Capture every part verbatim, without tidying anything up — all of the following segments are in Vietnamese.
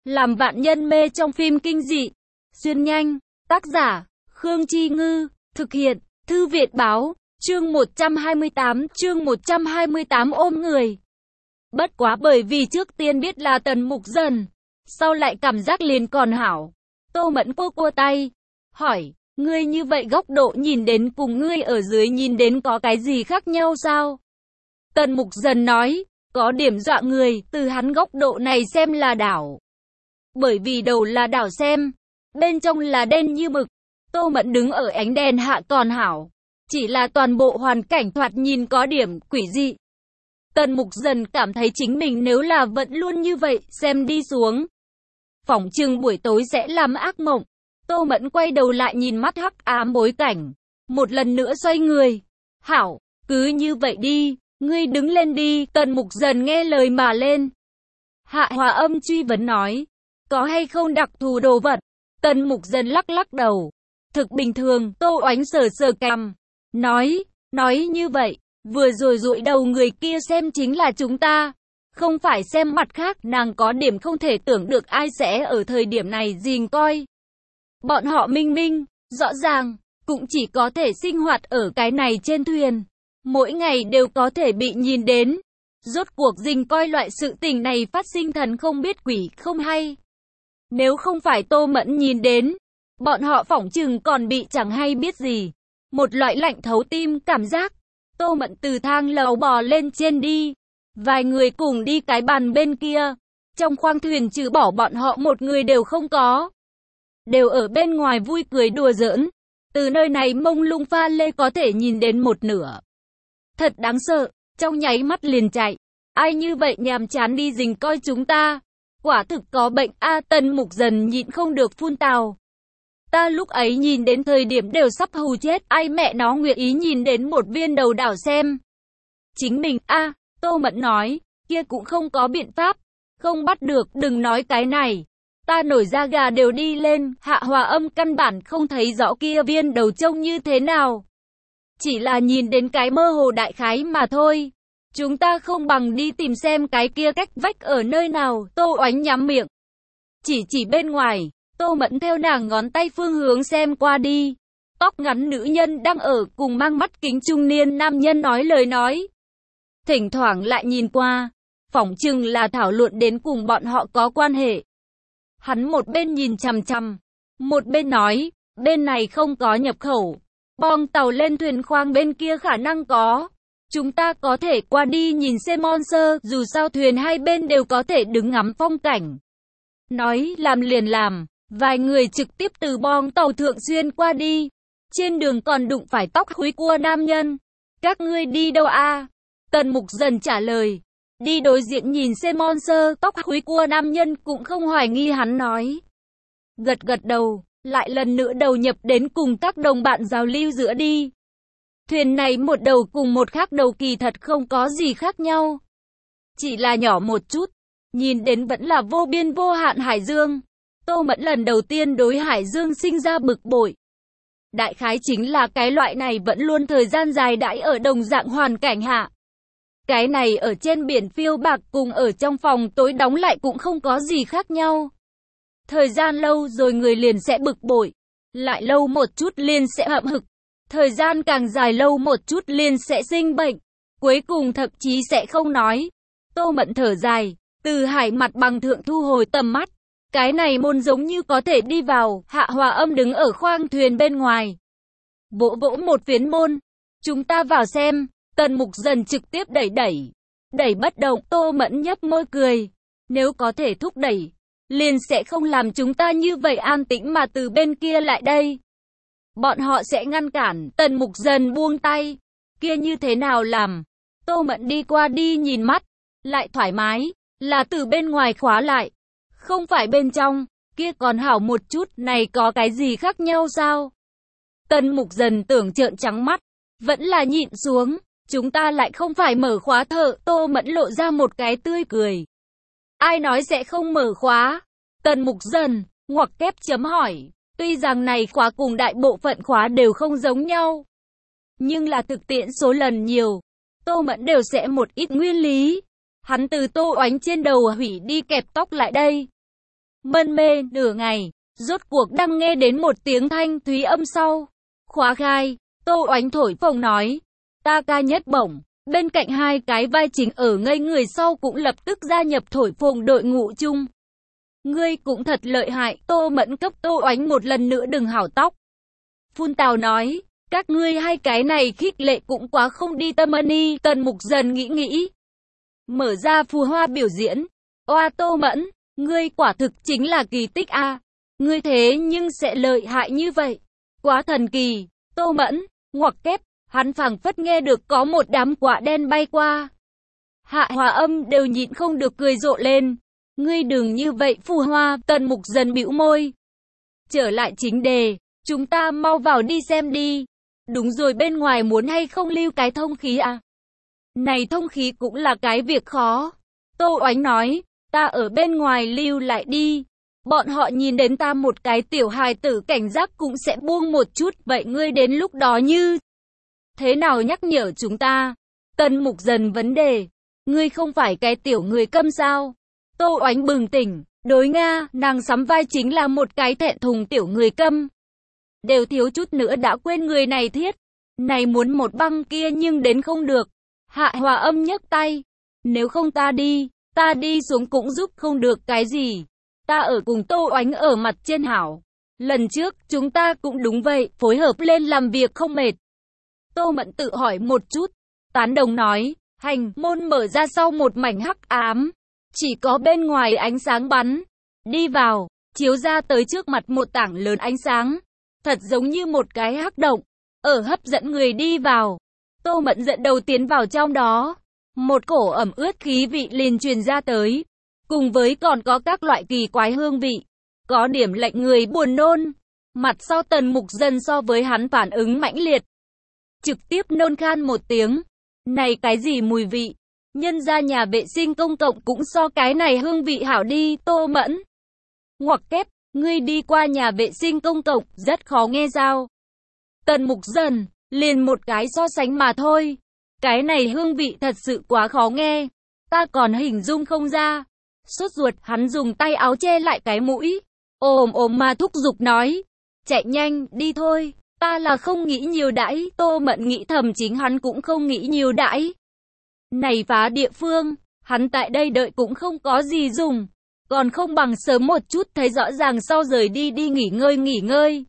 Làm vạn nhân mê trong phim kinh dị. Xuyên nhanh. Tác giả, Khương Chi Ngư. Thực hiện, Thư viện Báo. Chương một trăm hai mươi tám, chương một trăm hai mươi tám ôm người. Bất quá bởi vì trước tiên biết là Tần Mục Dần, sau lại cảm giác liền còn hảo. Tô Mẫn cô cua tay, hỏi, ngươi như vậy góc độ nhìn đến cùng ngươi ở dưới nhìn đến có cái gì khác nhau sao? Tần Mục Dần nói, có điểm dọa người, từ hắn góc độ này xem là đảo. Bởi vì đầu là đảo xem, bên trong là đen như mực. Tô Mẫn đứng ở ánh đèn hạ còn hảo, chỉ là toàn bộ hoàn cảnh thoạt nhìn có điểm quỷ dị. Tần Mục Dần cảm thấy chính mình nếu là vẫn luôn như vậy, xem đi xuống, phỏng chừng buổi tối sẽ làm ác mộng. Tô Mẫn quay đầu lại nhìn mắt hắc ám bối cảnh, một lần nữa xoay người. Hảo, cứ như vậy đi, ngươi đứng lên đi. Tần Mục Dần nghe lời mà lên. Hạ Hòa Âm truy vấn nói, có hay không đặc thù đồ vật? Tần Mục Dần lắc lắc đầu, thực bình thường. Tô Oánh sờ sờ cằm, nói, nói như vậy, vừa rồi dụi đầu người kia xem chính là chúng ta, không phải xem mặt khác. Nàng có điểm không thể tưởng được ai sẽ ở thời điểm này rình coi. Bọn họ minh minh, rõ ràng, cũng chỉ có thể sinh hoạt ở cái này trên thuyền, mỗi ngày đều có thể bị nhìn đến. Rốt cuộc rình coi loại sự tình này phát sinh thần không biết quỷ không hay. Nếu không phải Tô Mẫn nhìn đến, bọn họ phỏng chừng còn bị chẳng hay biết gì. Một loại lạnh thấu tim cảm giác. Tô Mẫn từ thang lầu bò lên trên đi. Vài người cùng đi cái bàn bên kia. Trong khoang thuyền trừ bỏ bọn họ một người đều không có. Đều ở bên ngoài vui cười đùa giỡn. Từ nơi này mông lung pha lê có thể nhìn đến một nửa. Thật đáng sợ, trong nháy mắt liền chạy. Ai như vậy nhàm chán đi rình coi chúng ta. Quả thực có bệnh a. Tần Mục Dần nhịn không được phun tào. Ta lúc ấy nhìn đến thời điểm đều sắp hù chết. Ai mẹ nó nguyện ý nhìn đến một viên đầu đảo xem chính mình a. Tô Mẫn nói, kia cũng không có biện pháp, không bắt được. Đừng nói cái này, ta nổi da gà đều đi lên. Hạ Hòa Âm căn bản không thấy rõ kia viên đầu trông như thế nào, chỉ là nhìn đến cái mơ hồ đại khái mà thôi. Chúng ta không bằng đi tìm xem cái kia cách vách ở nơi nào. Tô Oánh nhắm miệng, chỉ chỉ bên ngoài. Tô Mẫn theo nàng ngón tay phương hướng xem qua đi. Tóc ngắn nữ nhân đang ở cùng mang mắt kính trung niên nam nhân nói lời nói. Thỉnh thoảng lại nhìn qua, phỏng chừng là thảo luận đến cùng bọn họ có quan hệ. Hắn một bên nhìn chằm chằm, một bên nói, bên này không có nhập khẩu. Bong tàu lên thuyền khoang bên kia khả năng có. Chúng ta có thể qua đi nhìn xem monster, dù sao thuyền hai bên đều có thể đứng ngắm phong cảnh. Nói làm liền làm, vài người trực tiếp từ bong tàu thượng xuyên qua đi. Trên đường còn đụng phải tóc húi cua nam nhân. Các ngươi đi đâu a? Tần Mục Dần trả lời, đi đối diện nhìn xem monster. Tóc húi cua nam nhân cũng không hoài nghi hắn nói, gật gật đầu, lại lần nữa đầu nhập đến cùng các đồng bạn giao lưu giữa đi. Thuyền này một đầu cùng một khác đầu kỳ thật không có gì khác nhau, chỉ là nhỏ một chút, nhìn đến vẫn là vô biên vô hạn hải dương. Tô Mẫn lần đầu tiên đối hải dương sinh ra bực bội. Đại khái chính là cái loại này vẫn luôn thời gian dài đãi ở đồng dạng hoàn cảnh hạ. Cái này ở trên biển phiêu bạc cùng ở trong phòng tối đóng lại cũng không có gì khác nhau. Thời gian lâu rồi người liền sẽ bực bội, lại lâu một chút liền sẽ hậm hực. Thời gian càng dài lâu một chút liền sẽ sinh bệnh, cuối cùng thậm chí sẽ không nói. Tô Mẫn thở dài, từ hải mặt bằng thượng thu hồi tầm mắt. Cái này môn giống như có thể đi vào. Hạ Hòa Âm đứng ở khoang thuyền bên ngoài, vỗ vỗ một phiến môn. Chúng ta vào xem. Tần Mục Dần trực tiếp đẩy đẩy, đẩy bất động. Tô Mẫn nhấp môi cười, nếu có thể thúc đẩy, liền sẽ không làm chúng ta như vậy an tĩnh mà từ bên kia lại đây. Bọn họ sẽ ngăn cản. Tần Mục Dần buông tay, kia như thế nào làm? Tô Mẫn đi qua đi nhìn mắt, lại thoải mái, là từ bên ngoài khóa lại, không phải bên trong, kia còn hảo một chút, này có cái gì khác nhau sao? Tần Mục Dần tưởng trợn trắng mắt, vẫn là nhịn xuống. Chúng ta lại không phải mở khóa thợ. Tô Mẫn lộ ra một cái tươi cười. Ai nói sẽ không mở khóa? Tần Mục Dần ngoặc kép chấm hỏi. Tuy rằng này khóa cùng đại bộ phận khóa đều không giống nhau, nhưng là thực tiễn số lần nhiều, Tô Mẫn đều sẽ một ít nguyên lý. Hắn từ Tô Oánh trên đầu hủy đi kẹp tóc lại đây. Mân mê nửa ngày, rốt cuộc đang nghe đến một tiếng thanh thúy âm sau. Khóa khai, Tô Oánh thổi phồng nói. Ta ca nhất bổng. Bên cạnh hai cái vai chính ở ngây người sau cũng lập tức gia nhập thổi phồng đội ngũ chung. Ngươi cũng thật lợi hại, Tô Mẫn cấp Tô Oánh một lần nữa đừng hảo tóc. Phun Tào nói, các ngươi hai cái này khích lệ cũng quá không đi tâm ân. Tần Mục Dần nghĩ nghĩ. Mở ra phù hoa biểu diễn. Oa Tô Mẫn, ngươi quả thực chính là kỳ tích a. À. Ngươi thế nhưng sẽ lợi hại như vậy. Quá thần kỳ, Tô Mẫn, ngoặc kép, hắn phảng phất nghe được có một đám quả đen bay qua. Hạ Hòa Âm đều nhịn không được cười rộ lên. Ngươi đừng như vậy phù hoa, Tần Mục Dần bĩu môi. Trở lại chính đề, chúng ta mau vào đi xem đi. Đúng rồi, bên ngoài muốn hay không lưu cái thông khí à? Này thông khí cũng là cái việc khó. Tô Oánh nói, ta ở bên ngoài lưu lại đi. Bọn họ nhìn đến ta một cái tiểu hài tử cảnh giác cũng sẽ buông một chút, vậy ngươi đến lúc đó như thế nào nhắc nhở chúng ta? Tần Mục Dần vấn đề, ngươi không phải cái tiểu người câm sao? Tô Oánh bừng tỉnh, đối Nga, nàng sắm vai chính là một cái thẹn thùng tiểu người câm. Đều thiếu chút nữa đã quên người này thiết. Này muốn một băng kia nhưng đến không được. Hạ Hòa Âm nhấc tay. Nếu không ta đi, ta đi xuống cũng giúp không được cái gì. Ta ở cùng Tô Oánh ở mặt trên hảo. Lần trước, chúng ta cũng đúng vậy, phối hợp lên làm việc không mệt. Tô Mẫn tự hỏi một chút. Tán đồng nói, hành môn mở ra sau một mảnh hắc ám. Chỉ có bên ngoài ánh sáng bắn. Đi vào, chiếu ra tới trước mặt một tảng lớn ánh sáng. Thật giống như một cái hắc động. Ở hấp dẫn người đi vào. Tô Mẫn dẫn đầu tiến vào trong đó. Một cổ ẩm ướt khí vị liền truyền ra tới. Cùng với còn có các loại kỳ quái hương vị. Có điểm lệnh người buồn nôn. Mặt sau Tần Mục Dần so với hắn phản ứng mãnh liệt. Trực tiếp nôn khan một tiếng. Này cái gì mùi vị? Nhân ra nhà vệ sinh công cộng cũng so cái này hương vị hảo đi, Tô Mẫn. Ngoặc kép, ngươi đi qua nhà vệ sinh công cộng, rất khó nghe sao? Tần Mục Dần, liền một cái so sánh mà thôi. Cái này hương vị thật sự quá khó nghe. Ta còn hình dung không ra. Sốt ruột, hắn dùng tay áo che lại cái mũi. Ồm ồm mà thúc giục nói. Chạy nhanh, đi thôi. Ta là không nghĩ nhiều đãi. Tô Mẫn nghĩ thầm chính hắn cũng không nghĩ nhiều đãi. Này phá địa phương, hắn tại đây đợi cũng không có gì dùng. Còn không bằng sớm một chút thấy rõ ràng sau rời đi đi nghỉ ngơi nghỉ ngơi.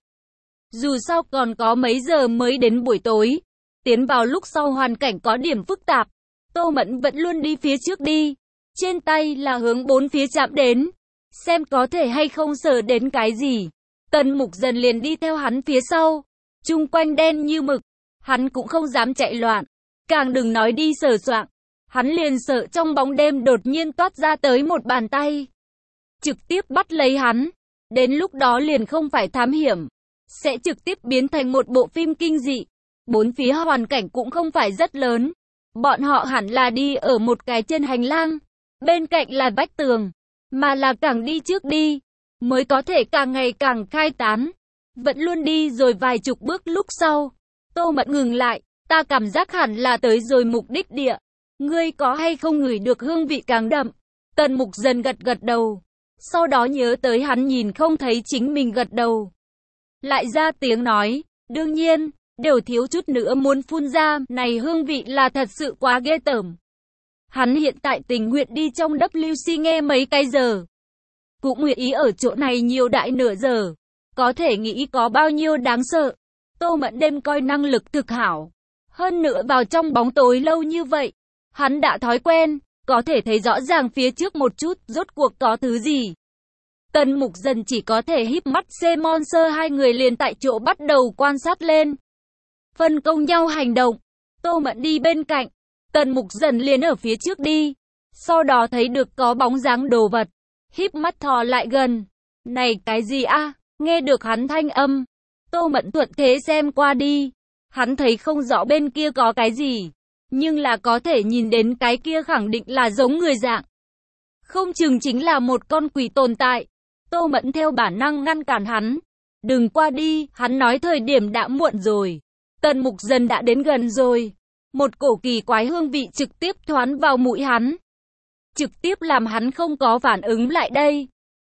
Dù sao còn có mấy giờ mới đến buổi tối. Tiến vào lúc sau hoàn cảnh có điểm phức tạp. Tô Mẫn vẫn luôn đi phía trước đi. Trên tay là hướng bốn phía chạm đến. Xem có thể hay không sờ đến cái gì. Tần Mục Dần liền đi theo hắn phía sau. Chung quanh đen như mực. Hắn cũng không dám chạy loạn. Càng đừng nói đi sờ soạng. Hắn liền sợ trong bóng đêm đột nhiên toát ra tới một bàn tay. Trực tiếp bắt lấy hắn. Đến lúc đó liền không phải thám hiểm. Sẽ trực tiếp biến thành một bộ phim kinh dị. Bốn phía hoàn cảnh cũng không phải rất lớn. Bọn họ hẳn là đi ở một cái trên hành lang. Bên cạnh là vách tường. Mà là càng đi trước đi. Mới có thể càng ngày càng khai tán. Vẫn luôn đi rồi vài chục bước lúc sau. Tô Mẫn ngừng lại. Ta cảm giác hẳn là tới rồi mục đích địa. Ngươi có hay không ngửi được hương vị càng đậm? Tần Mục Dần gật gật đầu. Sau đó nhớ tới hắn nhìn không thấy chính mình gật đầu. Lại ra tiếng nói. Đương nhiên, đều thiếu chút nữa muốn phun ra. Này hương vị là thật sự quá ghê tởm. Hắn hiện tại tình nguyện đi trong W C nghe mấy cái giờ. Cũng nguyện ý ở chỗ này nhiều đại nửa giờ. Có thể nghĩ có bao nhiêu đáng sợ. Tô Mẫn đêm coi năng lực thực hảo. Hơn nữa vào trong bóng tối lâu như vậy. Hắn đã thói quen, có thể thấy rõ ràng phía trước một chút, rốt cuộc có thứ gì. Tần Mục Dần chỉ có thể híp mắt xem monster, hai người liền tại chỗ bắt đầu quan sát lên. Phân công nhau hành động. Tô Mẫn đi bên cạnh. Tần Mục Dần liền ở phía trước đi. Sau đó thấy được có bóng dáng đồ vật. Híp mắt thò lại gần. Này cái gì a? Nghe được hắn thanh âm. Tô Mẫn thuận thế xem qua đi. Hắn thấy không rõ bên kia có cái gì. Nhưng là có thể nhìn đến cái kia khẳng định là giống người dạng. Không chừng chính là một con quỷ tồn tại. Tô Mẫn theo bản năng ngăn cản hắn. Đừng qua đi, hắn nói thời điểm đã muộn rồi. Tần Mục Dần đã đến gần rồi. Một cổ kỳ quái hương vị trực tiếp thoán vào mũi hắn. Trực tiếp làm hắn không có phản ứng lại đây.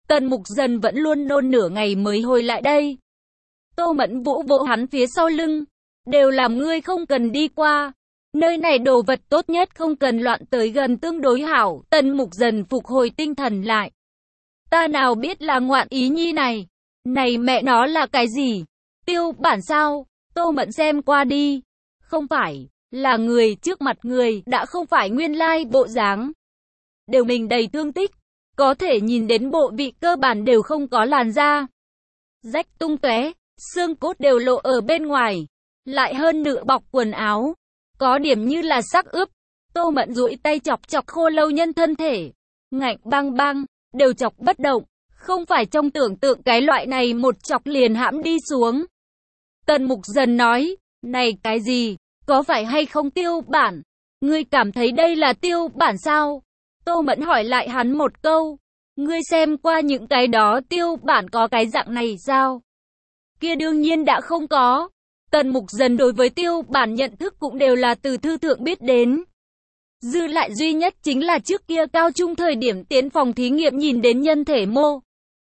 Tần Mục Dần vẫn luôn nôn nửa ngày mới hồi lại đây. Tô Mẫn vỗ vỗ hắn phía sau lưng. Đều làm ngươi không cần đi qua. Nơi này đồ vật tốt nhất không cần loạn tới gần tương đối hảo. Tần Mục Dần phục hồi tinh thần lại. Ta nào biết là ngoạn ý nhi này. Này mẹ nó là cái gì? Tiêu bản sao? Tô Mẫn xem qua đi. Không phải, là người trước mặt người, đã không phải nguyên lai bộ dáng. Đều mình đầy thương tích. Có thể nhìn đến bộ vị cơ bản đều không có làn da. Rách tung tóe, xương cốt đều lộ ở bên ngoài. Lại hơn nửa bọc quần áo. Có điểm như là xác ướp. Tô Mẫn duỗi tay chọc chọc Khô Lâu Nhân thân thể. Ngạnh băng băng, đều chọc bất động. Không phải trong tưởng tượng cái loại này một chọc liền hãm đi xuống. Tần Mục Dần nói, này cái gì, có phải hay không tiêu bản? Ngươi cảm thấy đây là tiêu bản sao? Tô Mẫn hỏi lại hắn một câu. Ngươi xem qua những cái đó tiêu bản có cái dạng này sao? Kia đương nhiên đã không có. Tần Mục Dần đối với tiêu bản nhận thức cũng đều là từ thư thượng biết đến. Dư lại duy nhất chính là trước kia cao trung thời điểm tiến phòng thí nghiệm nhìn đến nhân thể mô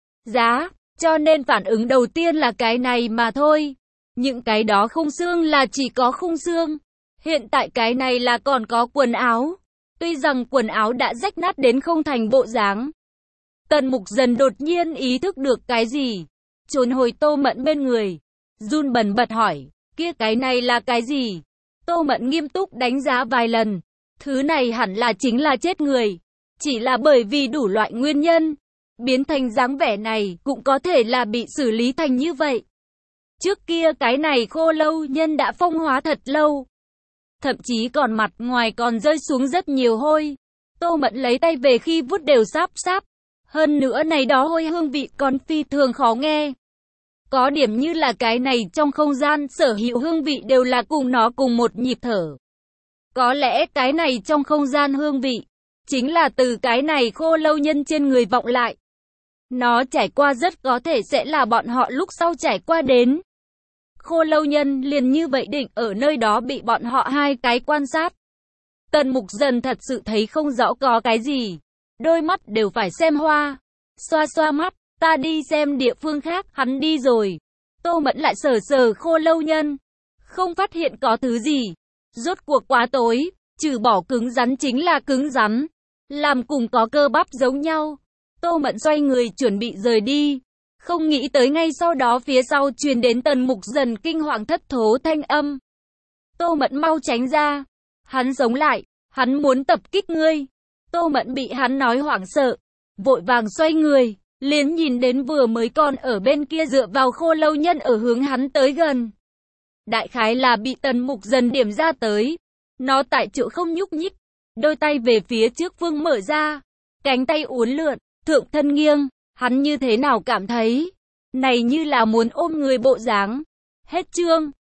giá, cho nên phản ứng đầu tiên là cái này mà thôi. Những cái đó khung xương là chỉ có khung xương. Hiện tại cái này là còn có quần áo. Tuy rằng quần áo đã rách nát đến không thành bộ dáng. Tần Mục Dần đột nhiên ý thức được cái gì. Trốn hồi Tô Mẫn bên người. Run bần bật hỏi, kia cái này là cái gì? Tô Mẫn nghiêm túc đánh giá vài lần. Thứ này hẳn là chính là chết người. Chỉ là bởi vì đủ loại nguyên nhân. Biến thành dáng vẻ này cũng có thể là bị xử lý thành như vậy. Trước kia cái này Khô Lâu Nhân đã phong hóa thật lâu. Thậm chí còn mặt ngoài còn rơi xuống rất nhiều hôi. Tô Mẫn lấy tay về khi vuốt đều sáp sáp. Hơn nữa này đó hôi hương vị còn phi thường khó nghe. Có điểm như là cái này trong không gian sở hữu hương vị đều là cùng nó cùng một nhịp thở. Có lẽ cái này trong không gian hương vị chính là từ cái này Khô Lâu Nhân trên người vọng lại. Nó trải qua rất có thể sẽ là bọn họ lúc sau trải qua đến. Khô Lâu Nhân liền như vậy định ở nơi đó bị bọn họ hai cái quan sát. Tần Mục Dần thật sự thấy không rõ có cái gì. Đôi mắt đều phải xem hoa. Xoa xoa mắt, ta đi xem địa phương khác, hắn đi rồi. Tô Mẫn lại sờ sờ Khô Lâu Nhân. Không phát hiện có thứ gì. Rốt cuộc quá tối, trừ bỏ cứng rắn chính là cứng rắn. Làm cùng có cơ bắp giống nhau. Tô Mẫn xoay người chuẩn bị rời đi. Không nghĩ tới ngay sau đó phía sau truyền đến Tần Mục Dần kinh hoàng thất thố thanh âm. Tô Mẫn mau tránh ra. Hắn sống lại, hắn muốn tập kích ngươi. Tô Mẫn bị hắn nói hoảng sợ. Vội vàng xoay người, liền nhìn đến vừa mới còn ở bên kia dựa vào Khô Lâu Nhân ở hướng hắn tới gần. Đại khái là bị Tần Mục Dần điểm ra tới. Nó tại chỗ không nhúc nhích. Đôi tay về phía trước phương mở ra. Cánh tay uốn lượn, thượng thân nghiêng. Hắn như thế nào cảm thấy? Này như là muốn ôm người bộ dáng. Hết chương.